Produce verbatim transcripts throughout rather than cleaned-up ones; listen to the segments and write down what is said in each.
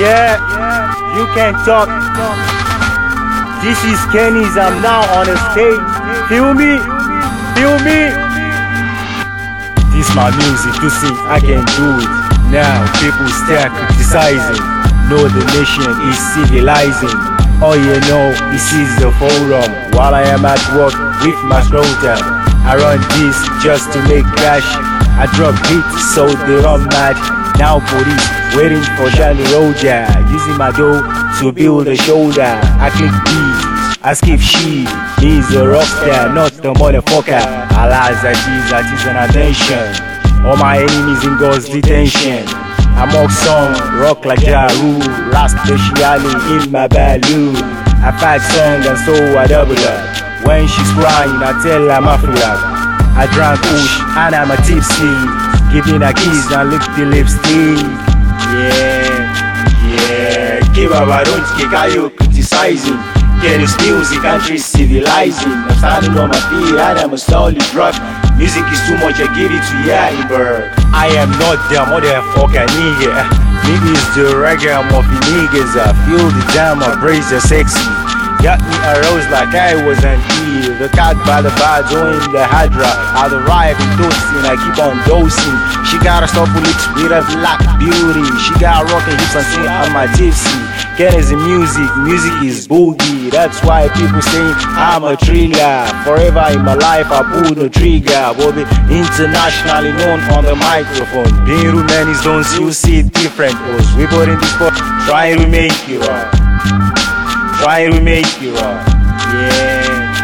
Yeah, you can talk. This is Kenny's, I'm now on the stage. Feel me? Feel me? This my music to sing, I can do it. Now people start criticizing. Know the nation is civilizing. Oh you know, this is the forum. While I am at work with my scrotum, I run this just to make cash. I drop beats so they run mad. Now police waiting for Shani Roja, using my dough to build a shoulder. I click beats, I skip shit. He's a rockstar, not the motherfucker. Alas, that is, that is an attention. All my enemies in God's detention. I mock song, rock like Ja Rule, last specially in my balloon. I fight song and so I double up. When she's crying, I tell her I'm Afro-Rap. I drank push and I'm a tipsy, giving a kiss and lick the lipstick. Yeah, yeah. Give up, I don't kick, are you criticizing? Get this music, country civilizing. I'm standing on my feet and I'm a solid rock. Music is too much, I give it to Yachtyberg. I am not the motherfucker nigga. Nigga is the reggae of the niggas. I feel the jam, I praise the sexy. Got me aroused like I was an E. The cat by the bar joined the Hydra. I'd arrive in dosing, I keep on dosing. She got a stop lips with a black beauty. She got rockin' hips and sing on my tipsy. Kenny's in music, music is boogie. That's why people say I'm a thriller. Forever in my life I pull the trigger. Bobby internationally known on the microphone. Being Romanians don't you see it different. Cause we bought in this spot, trying to make it up. Trying to make it up. Yeah,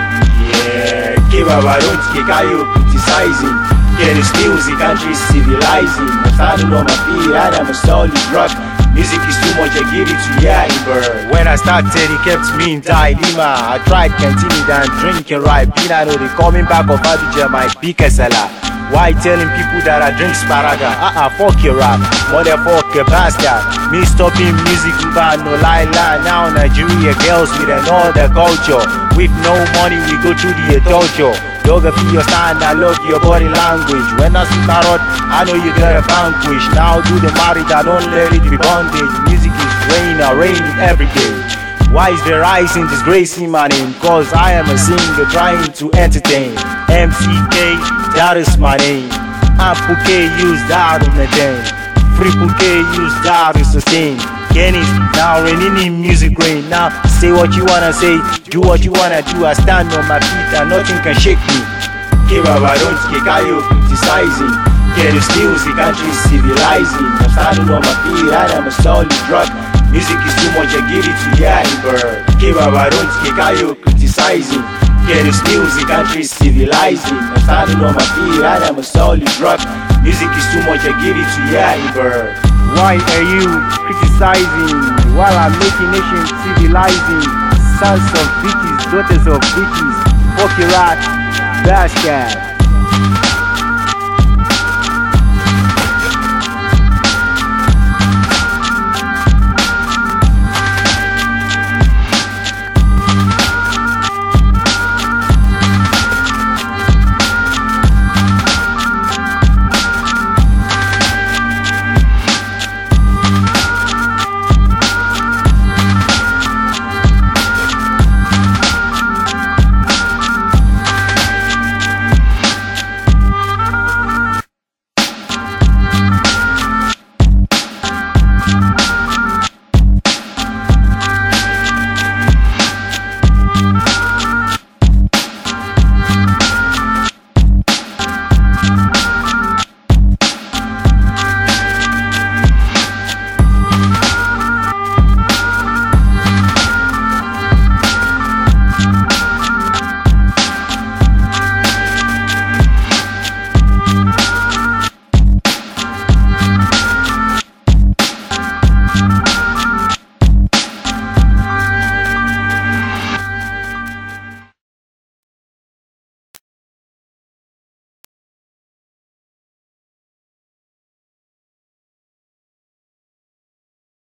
yeah. Give up, I don't kick, are you criticizing? Get this music, country civilizing. I'm standing on my feet and I'm a solid rock. Music is too much, I give it to Yachtyberg. When I started, it kept me in dilemma. I tried continuing and drinking right. I know they coming back of Abidjan, my biggest seller. Why telling people that I drink sparaga? Uh-uh, fuck your rap, motherfucker bastard. Me stopping music, but no lie lie. Now Nigeria girls with another culture. With no money, we go through the torture. Dog feel your stand, I love your body language. When I see my rod, I know you got a vanquish. Now do the marriage, I don't let it be bondage. Music is rain, I rain every day. Why is the rising disgracing my name? Cause I am a singer trying to entertain. M C K, that is my name. Ample K, use that on the day. Triple K, use that to sustain. Kenny's now raining in music rain. Now say what you wanna say, do what you wanna do. I stand on my feet and nothing can shake me. Give up, I don't kick, are you criticizing? Get this music, country civilizing. I'm standing on my feet and I'm a solid rock. Music is too much, I give it to Yachtyberg. Give up, I don't kick, are you criticizing? Get this music, country civilizing. I'm standing on my feet and I'm a solid rock. Music is too much, I give it to Yachtyberg. Why are you criticizing while I'm making nation civilizing? Sons of bitches, daughters of bitches, fuck your rat, bastard.